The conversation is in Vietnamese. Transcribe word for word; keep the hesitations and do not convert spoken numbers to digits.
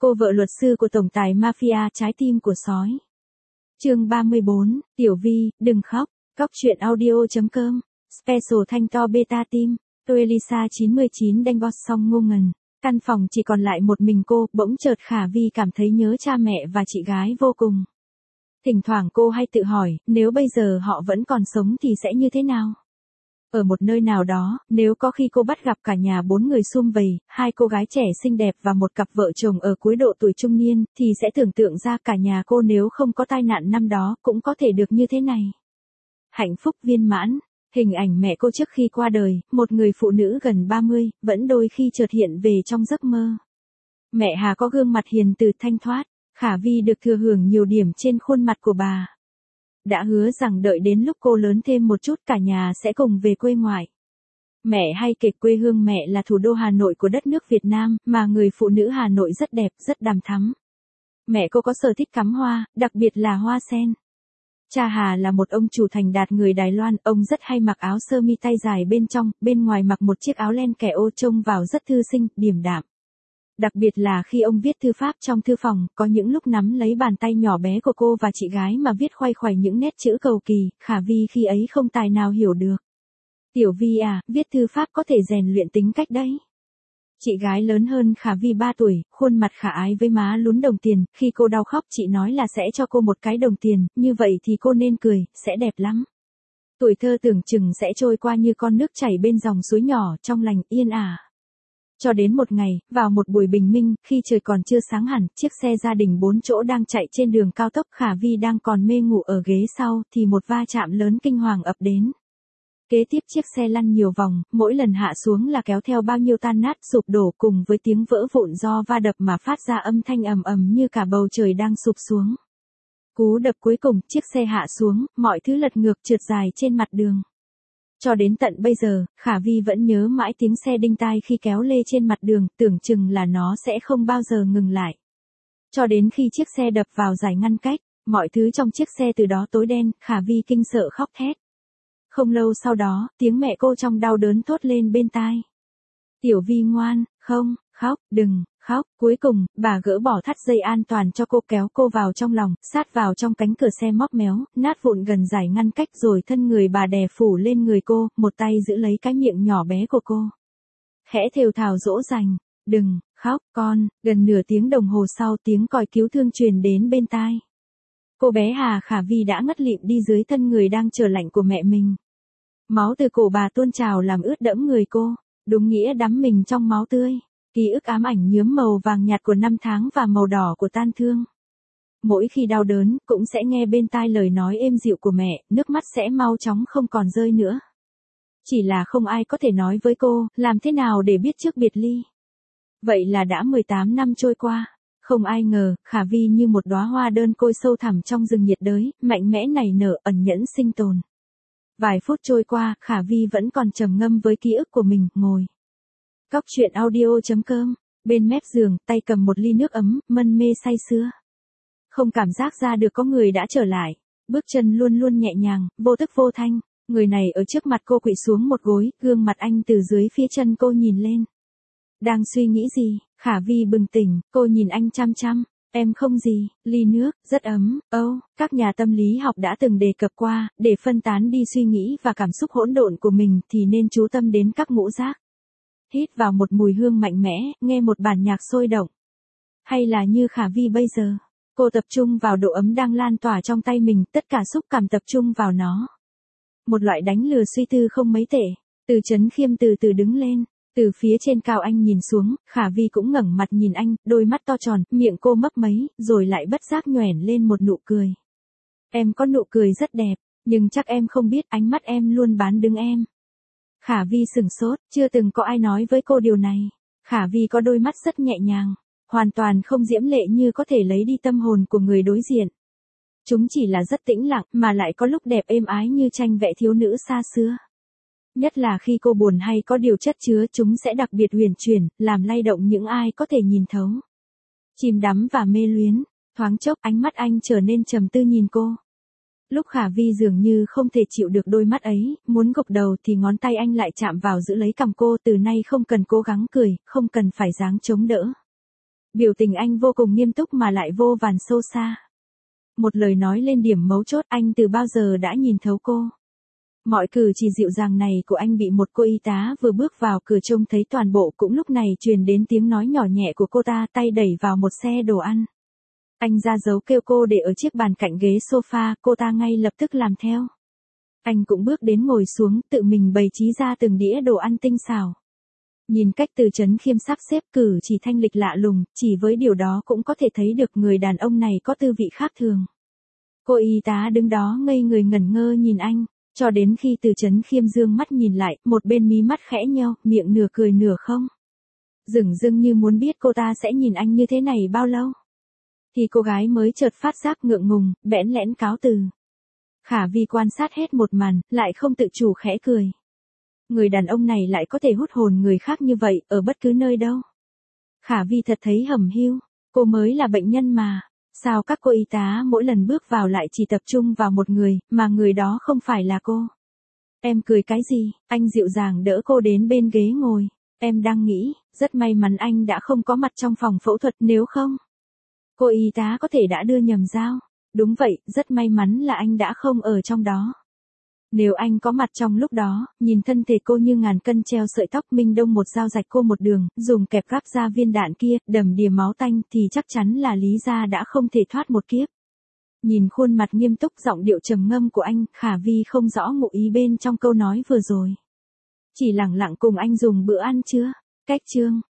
Cô vợ luật sư của tổng tài mafia trái tim của sói. Chương ba mươi bốn, Tiểu Vi, đừng khóc. Cóc truyện audio.com. Special thanh to beta team. Tôi Elisa chín mươi chín đanh boss xong ngô ngần. Căn phòng chỉ còn lại một mình cô, bỗng chợt Khả Vi cảm thấy nhớ cha mẹ và chị gái vô cùng. Thỉnh thoảng cô hay tự hỏi, nếu bây giờ họ vẫn còn sống thì sẽ như thế nào? Ở một nơi nào đó, nếu có khi cô bắt gặp cả nhà bốn người sum vầy, hai cô gái trẻ xinh đẹp và một cặp vợ chồng ở cuối độ tuổi trung niên, thì sẽ tưởng tượng ra cả nhà cô nếu không có tai nạn năm đó, cũng có thể được như thế này. Hạnh phúc viên mãn, hình ảnh mẹ cô trước khi qua đời, một người phụ nữ gần ba mươi, vẫn đôi khi chợt hiện về trong giấc mơ. Mẹ Hà có gương mặt hiền từ thanh thoát, Khả Vi được thừa hưởng nhiều điểm trên khuôn mặt của bà. Đã hứa rằng đợi đến lúc cô lớn thêm một chút cả nhà sẽ cùng về quê ngoại. Mẹ hay kể quê hương mẹ là thủ đô Hà Nội của đất nước Việt Nam, mà người phụ nữ Hà Nội rất đẹp, rất đằm thắm. Mẹ cô có sở thích cắm hoa, đặc biệt là hoa sen. Cha Hà là một ông chủ thành đạt người Đài Loan, ông rất hay mặc áo sơ mi tay dài bên trong, bên ngoài mặc một chiếc áo len kẻ ô trông vào rất thư sinh, điềm đạm. Đặc biệt là khi ông viết thư pháp trong thư phòng, có những lúc nắm lấy bàn tay nhỏ bé của cô và chị gái mà viết khoay khoảy những nét chữ cầu kỳ, Khả Vi khi ấy không tài nào hiểu được. Tiểu Vi à, viết thư pháp có thể rèn luyện tính cách đấy. Chị gái lớn hơn Khả Vi ba tuổi, khuôn mặt khả ái với má lún đồng tiền, khi cô đau khóc chị nói là sẽ cho cô một cái đồng tiền, như vậy thì cô nên cười, sẽ đẹp lắm. Tuổi thơ tưởng chừng sẽ trôi qua như con nước chảy bên dòng suối nhỏ, trong lành, yên ả. Cho đến một ngày, vào một buổi bình minh, khi trời còn chưa sáng hẳn, chiếc xe gia đình bốn chỗ đang chạy trên đường cao tốc, Khả Vi đang còn mê ngủ ở ghế sau, thì một va chạm lớn kinh hoàng ập đến. Kế tiếp chiếc xe lăn nhiều vòng, mỗi lần hạ xuống là kéo theo bao nhiêu tan nát sụp đổ cùng với tiếng vỡ vụn do va đập mà phát ra âm thanh ầm ầm như cả bầu trời đang sụp xuống. Cú đập cuối cùng, chiếc xe hạ xuống, mọi thứ lật ngược trượt dài trên mặt đường. Cho đến tận bây giờ, Khả Vi vẫn nhớ mãi tiếng xe đinh tai khi kéo lê trên mặt đường, tưởng chừng là nó sẽ không bao giờ ngừng lại. Cho đến khi chiếc xe đập vào giải ngăn cách, mọi thứ trong chiếc xe từ đó tối đen, Khả Vi kinh sợ khóc thét. Không lâu sau đó, tiếng mẹ cô trong đau đớn thốt lên bên tai. Tiểu Vi ngoan, không, khóc, đừng, khóc. Cuối cùng, bà gỡ bỏ thắt dây an toàn cho cô, kéo cô vào trong lòng, sát vào trong cánh cửa xe móc méo, nát vụn gần giải ngăn cách, rồi thân người bà đè phủ lên người cô, một tay giữ lấy cái miệng nhỏ bé của cô. Khẽ thều thào dỗ dành, đừng, khóc, con. Gần nửa tiếng đồng hồ sau, tiếng còi cứu thương truyền đến bên tai. Cô bé Hà Khả Vi đã ngất lịm đi dưới thân người đang chờ lạnh của mẹ mình. Máu từ cổ bà tuôn trào làm ướt đẫm người cô, đúng nghĩa đắm mình trong máu tươi. Ký ức ám ảnh nhuốm màu vàng nhạt của năm tháng và màu đỏ của tan thương. Mỗi khi đau đớn, cũng sẽ nghe bên tai lời nói êm dịu của mẹ, nước mắt sẽ mau chóng không còn rơi nữa. Chỉ là không ai có thể nói với cô, làm thế nào để biết trước biệt ly. Vậy là đã mười tám năm trôi qua. Không ai ngờ, Khả Vi như một đóa hoa đơn côi sâu thẳm trong rừng nhiệt đới, mạnh mẽ nảy nở, ẩn nhẫn sinh tồn. Vài phút trôi qua, Khả Vi vẫn còn trầm ngâm với ký ức của mình, ngồi. Cóc truyện audio.com, bên mép giường, tay cầm một ly nước ấm, mân mê say sưa. Không cảm giác ra được có người đã trở lại, bước chân luôn luôn nhẹ nhàng, vô thức vô thanh, người này ở trước mặt cô quỵ xuống một gối, gương mặt anh từ dưới phía chân cô nhìn lên. Đang suy nghĩ gì? Khả Vi bừng tỉnh, cô nhìn anh chăm chăm. Em không gì, ly nước, rất ấm, âu, oh, các nhà tâm lý học đã từng đề cập qua, để phân tán đi suy nghĩ và cảm xúc hỗn độn của mình thì nên chú tâm đến các ngũ giác. Hít vào một mùi hương mạnh mẽ, nghe một bản nhạc sôi động. Hay là như Khả Vi bây giờ, cô tập trung vào độ ấm đang lan tỏa trong tay mình, tất cả xúc cảm tập trung vào nó. Một loại đánh lừa suy tư không mấy tệ. Từ Trấn Khiêm từ từ đứng lên. Từ phía trên cao anh nhìn xuống, Khả Vi cũng ngẩng mặt nhìn anh, đôi mắt to tròn, miệng cô mấp máy, rồi lại bất giác nhoẻn lên một nụ cười. Em có nụ cười rất đẹp, nhưng chắc em không biết ánh mắt em luôn bán đứng em. Khả Vi sửng sốt, chưa từng có ai nói với cô điều này. Khả Vi có đôi mắt rất nhẹ nhàng, hoàn toàn không diễm lệ như có thể lấy đi tâm hồn của người đối diện. Chúng chỉ là rất tĩnh lặng, mà lại có lúc đẹp êm ái như tranh vẽ thiếu nữ xa xưa. Nhất là khi cô buồn hay có điều chất chứa, chúng sẽ đặc biệt huyền chuyển, làm lay động những ai có thể nhìn thấu. Chìm đắm và mê luyến, thoáng chốc ánh mắt anh trở nên trầm tư nhìn cô. Lúc Khả Vi dường như không thể chịu được đôi mắt ấy, muốn gục đầu thì ngón tay anh lại chạm vào giữ lấy cằm cô, từ nay không cần cố gắng cười, không cần phải dáng chống đỡ. Biểu tình anh vô cùng nghiêm túc mà lại vô vàn sâu xa. Một lời nói lên điểm mấu chốt, anh từ bao giờ đã nhìn thấu cô. Mọi cử chỉ dịu dàng này của anh bị một cô y tá vừa bước vào cửa trông thấy toàn bộ. Cũng lúc này truyền đến tiếng nói nhỏ nhẹ của cô ta, tay đẩy vào một xe đồ ăn. Anh ra dấu kêu cô để ở chiếc bàn cạnh ghế sofa, cô ta ngay lập tức làm theo. Anh cũng bước đến ngồi xuống, tự mình bày trí ra từng đĩa đồ ăn tinh xảo. Nhìn cách Từ Chấn Khiêm sắp xếp, cử chỉ thanh lịch lạ lùng, chỉ với điều đó cũng có thể thấy được người đàn ông này có tư vị khác thường. Cô y tá đứng đó ngây người ngẩn ngơ nhìn anh, cho đến khi Từ Chấn Khiêm dương mắt nhìn lại, một bên mí mắt khẽ nheo, miệng nửa cười nửa không. Dửng dưng như muốn biết cô ta sẽ nhìn anh như thế này bao lâu. Thì cô gái mới chợt phát giác ngượng ngùng, bẽn lẽn cáo từ. Khả Vi quan sát hết một màn, lại không tự chủ khẽ cười. Người đàn ông này lại có thể hút hồn người khác như vậy, ở bất cứ nơi đâu. Khả Vi thật thấy hẩm hiu, cô mới là bệnh nhân mà. Sao các cô y tá mỗi lần bước vào lại chỉ tập trung vào một người, mà người đó không phải là cô? Em cười cái gì? Anh dịu dàng đỡ cô đến bên ghế ngồi. Em đang nghĩ, rất may mắn anh đã không có mặt trong phòng phẫu thuật, nếu không. Cô y tá có thể đã đưa nhầm dao. Đúng vậy, rất may mắn là anh đã không ở trong đó. Nếu anh có mặt trong lúc đó, nhìn thân thể cô như ngàn cân treo sợi tóc, Minh Đông một dao rạch cô một đường, dùng kẹp gắp ra viên đạn kia, đầm đìa máu tanh, thì chắc chắn là Lý gia đã không thể thoát một kiếp. Nhìn khuôn mặt nghiêm túc, giọng điệu trầm ngâm của anh, Khả Vi không rõ ngụ ý bên trong câu nói vừa rồi. Chỉ lẳng lặng cùng anh dùng bữa ăn trưa. Cách chương